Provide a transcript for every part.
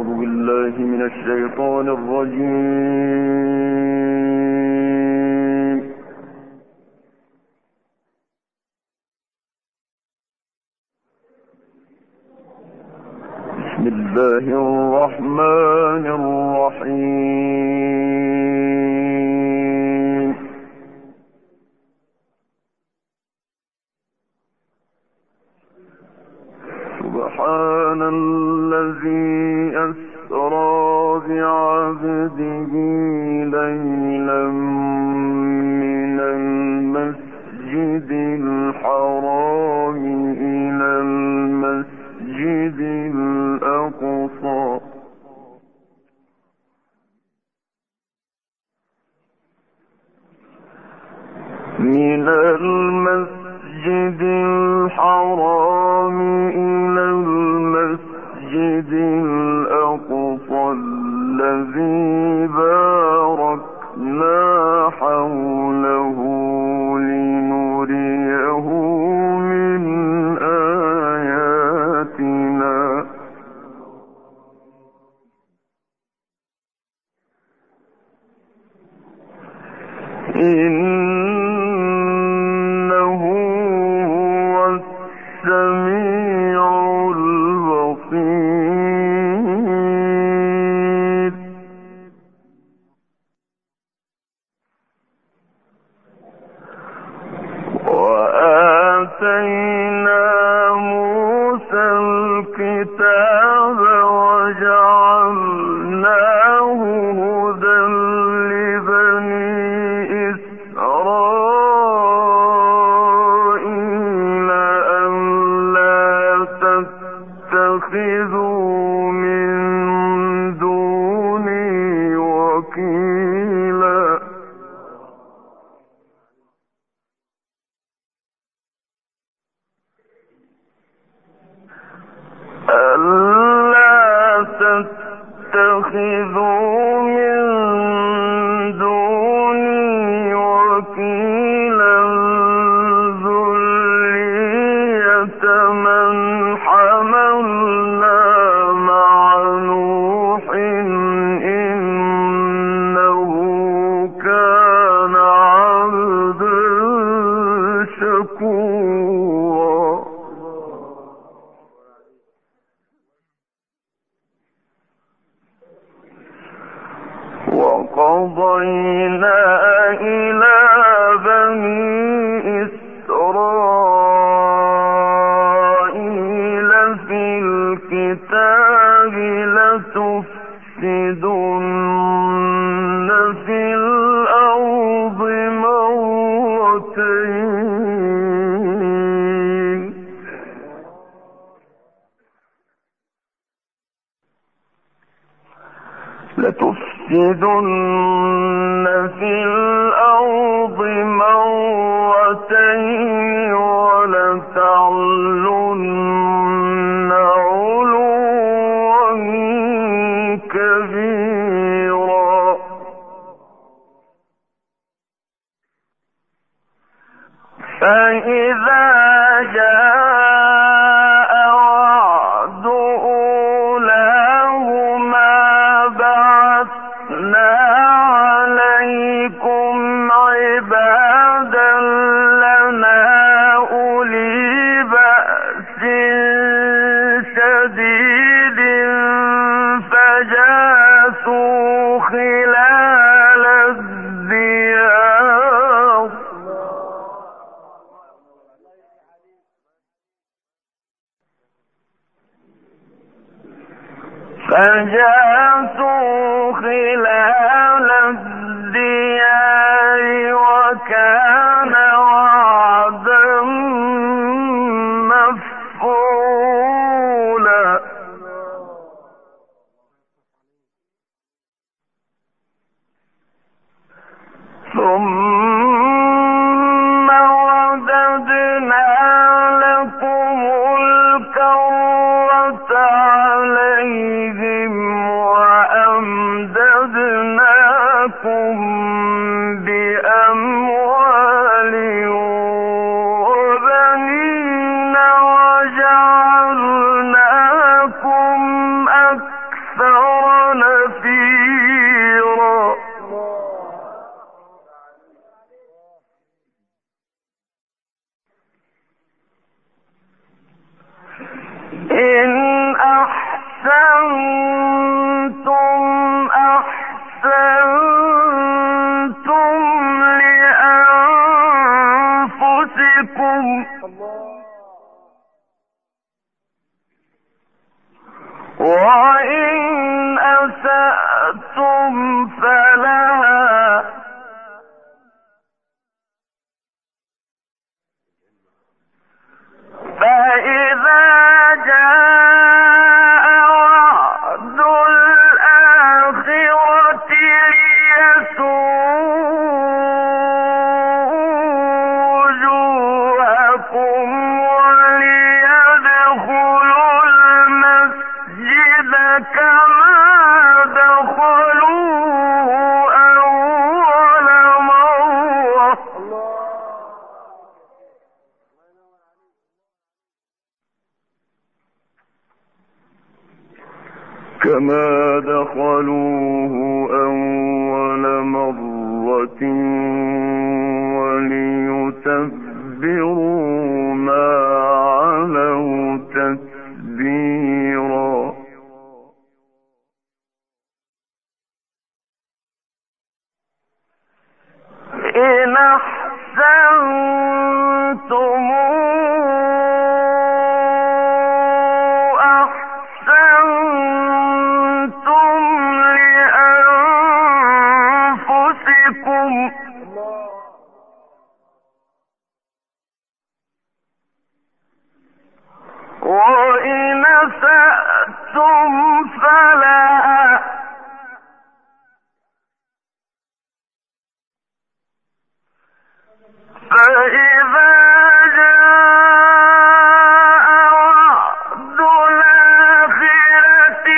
أعوذ بالله من الشيطان الرجيم. بسم الله الرحمن الرحيم. سبحان الذي أسرى بعبده ليلا من المسجد الحرام إلى المسجد الأقصى من المسجد الحرام إلى المسجد الأقصى الذي باركنا حوله لنريه من آياتنا إنه هو السميع البصير. وآتينا موسى الكتاب وجعلناه هدى لبني إسرائيل ألا تتخذوا من دوني وكيلا. ألا تتخذوا من دوني وكيلا ذرية من حملنا مع نوح إنه كان عبدا شكورا. وقضينا إلى بني إسرائيل في الكتاب لتفسدن في الأرض مرتين ولتعلن علوا كبيرا. فإذا جاء وعد أولاهما بعثنا عليكم عبادا لنا أولي بأس شديد فجاسوا خلال الديار وكان وعدا مفعولا. ثم رددنا لكم الكرة عليهم وأمددناكم إن أحسنتم أحسنتم لأنفسكم وإن أسأتم فلها فإذا جاء وعد الآخرة ليسوءوا وجوهكم وليدخلوا المسجد كما دخلوه أول مرة وليتبروا ما علوا تتبيرا إن أحسنتم أحسنتم لأنفسكم وإن أسأتم فلها فإذا جاء وعد الآخرة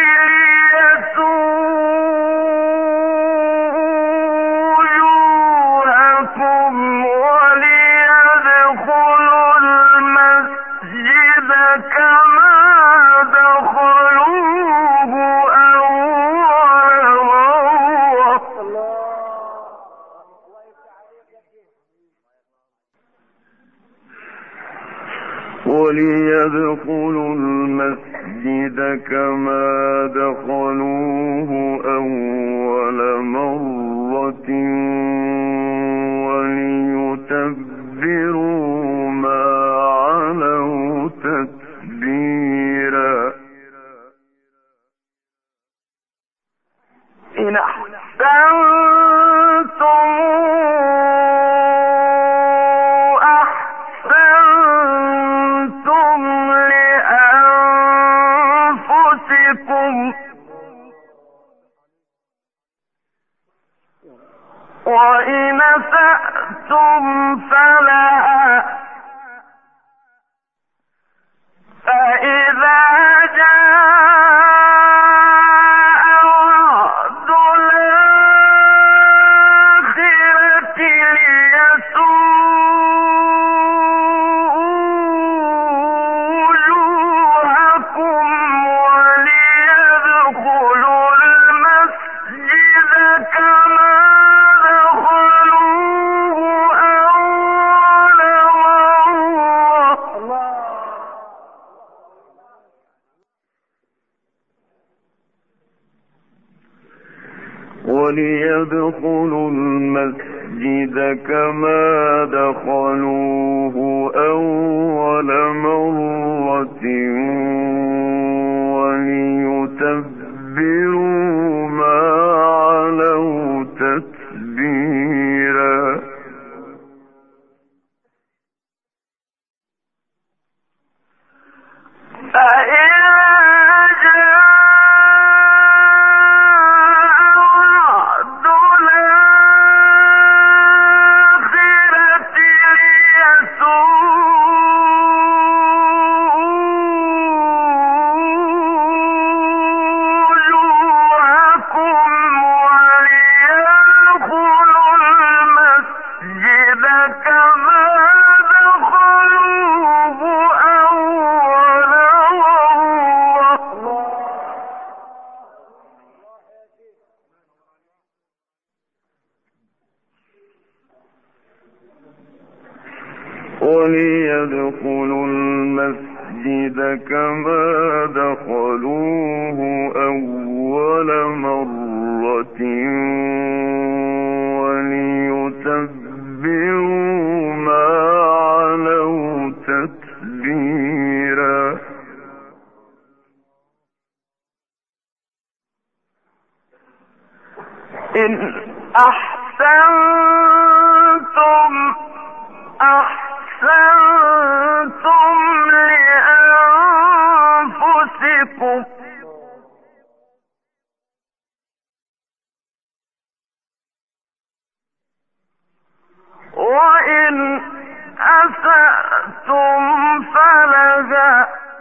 ليسوءوا وجوهكم وليدخلوا المسجد كما دخلوه أول مرة وليدخلوا المسجد كما دخلوه أول مرة وليتبروا ما علوا تتبيرا إن أحسنتم أحسنتم لأنفسكم وإن أسأتم فلها فإذا جاء وعد الآخرة ليسوءوا وجوهكم وليدخلوا المسجد كما دخلوه أول مرة وليدخلوا المسجد كما دخلوه أول مرة وليتبروا ما علوا تتبيرا المسجد كما دخلوه أول مرة وليتبروا ما علوا تتبيرا. إن أحسنتم لأنفسكم وإن أسأتم فلها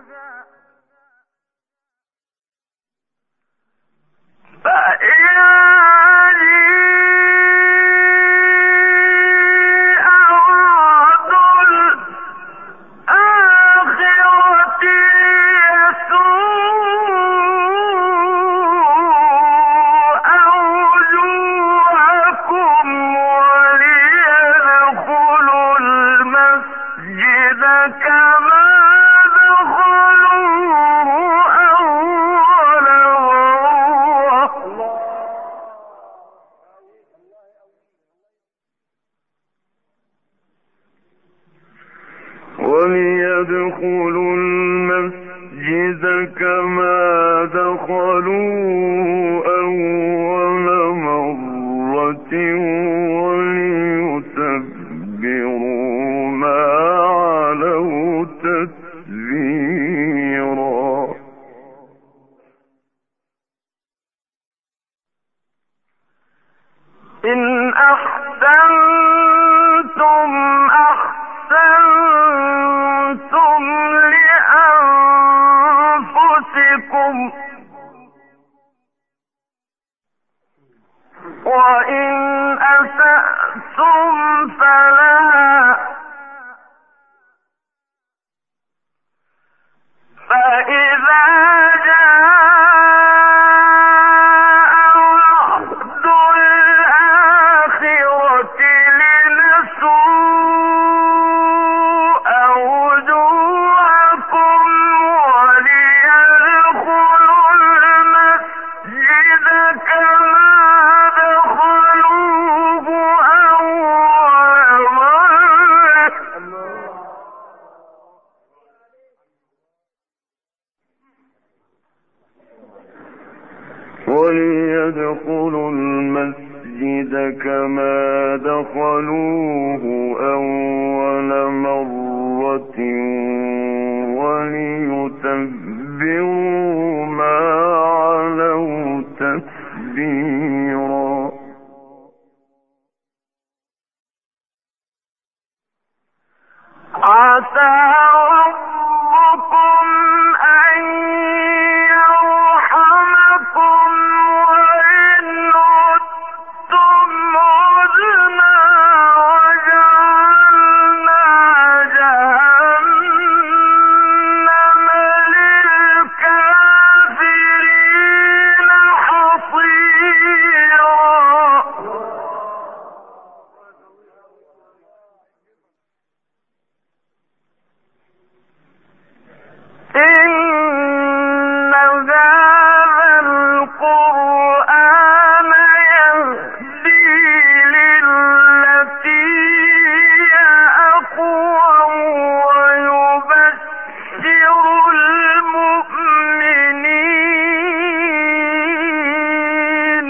فإن وليدخلوا المسجد كما دخلوه أول مرة وليتبروا ما علوا تتبيرا. إن أحسنتم لأنفسكم وإن أسأتم فلها فإذا جاء وعد الآخرة لنسوء وجوهكم وليدخلوا المسجد كما دخلوه أول مرة وليدخلوا المسجد كما دخلوه أول مرة وليتبروا ما علوا تتبيرا. عسى ربكم أن يرحمكم وإن عدتم عدنا وجعلنا جهنم للكافرين حصيرا. إن هذا القرآن يهدي للتي هي أقوم ويبشر المؤمنين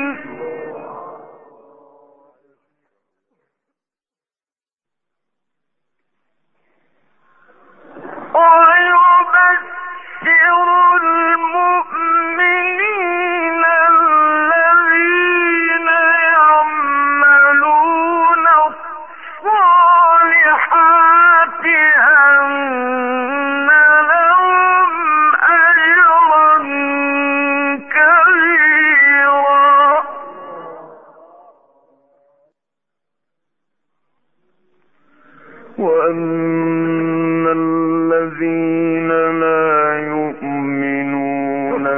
الذين يعملون الصالحات أن لهم أجرا كبيرا. وأن الذين لا يؤمنون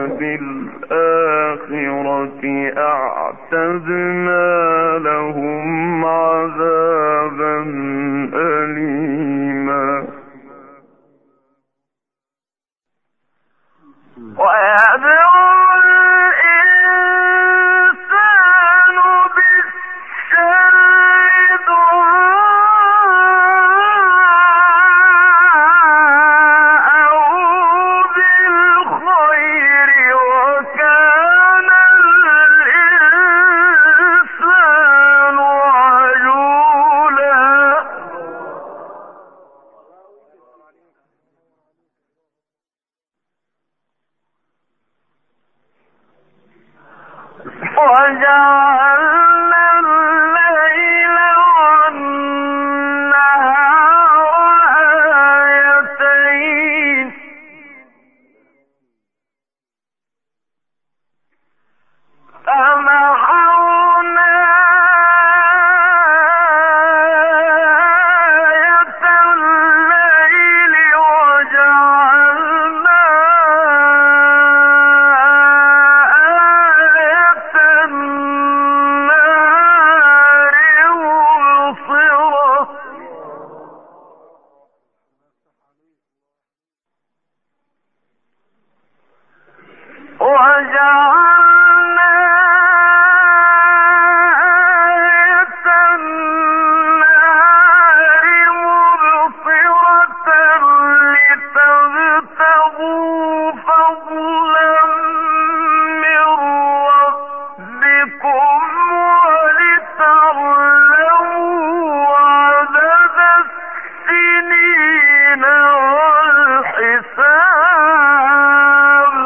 بالآخرة أعتدنا لهم عذابا أليما. وجعلنا الليل والنهار آيتين فمحونا آية الليل وجعلنا آية النهار مبصرة وجعلنا آية النهار مبصرة لتبتغوا فضلا من ربكم ولتعلموا عدد السنين والحساب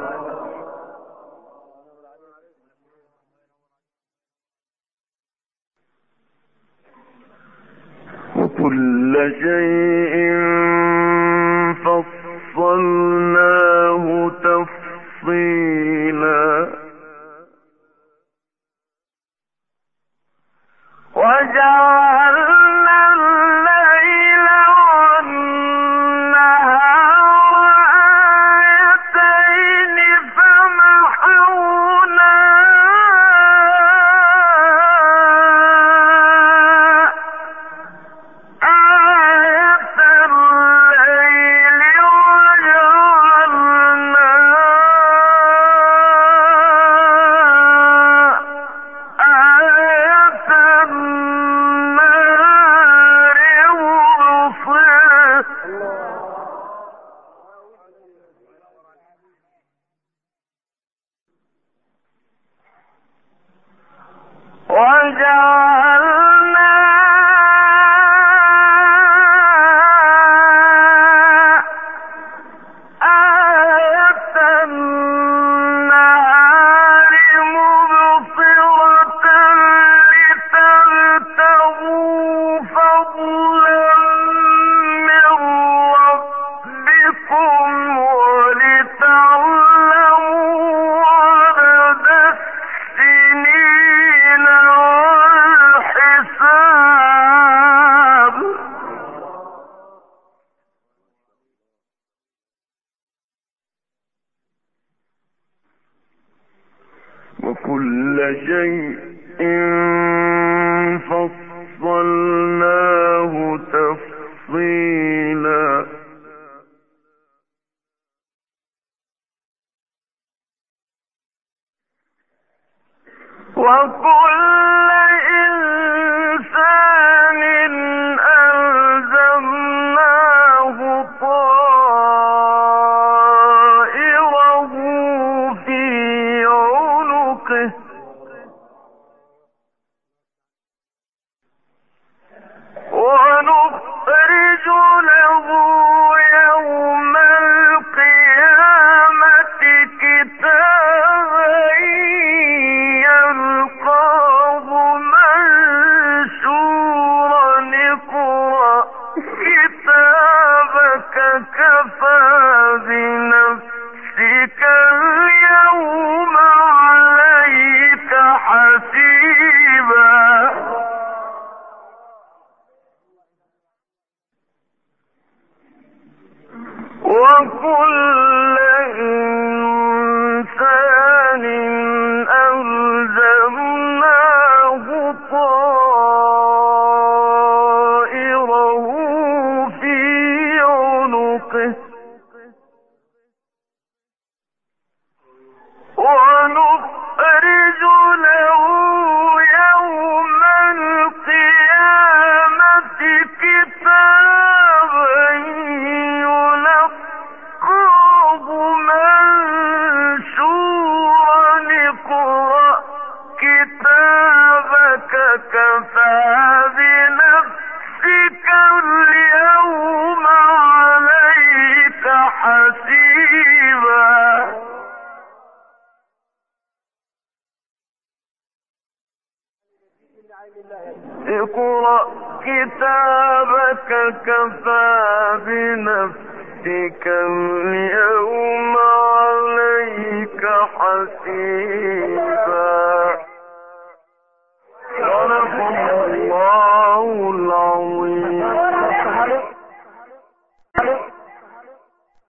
وكل شيء فصلناه تفصيلا وجعلنا الليل والنهار آيتين فمحونا آية الليل وجعلنا آية النهار مبصرة وجعلنا آية النهار مبصرة لتبتغوا فضلا من ربكم ولتعلموا عدد السنين والحساب وكل شيء فصلناه تفصيلا وكل إنسان ألزمناه طائره في عنقه ونخرج له يوم القيامة كتابا يلقاه منشورا اقرأ كتابك كفى بنفسك اليوم عليك حسيبا وكل إنسان ألزمناه طائره في عنقه ونخرج له يوم القيامة كتابا يلقاه منشورا اقرأ كتابك كفى بنفسك اليوم عليك حسيبا كتابك كفى بنفسك اليوم عليك حسيبا. صدق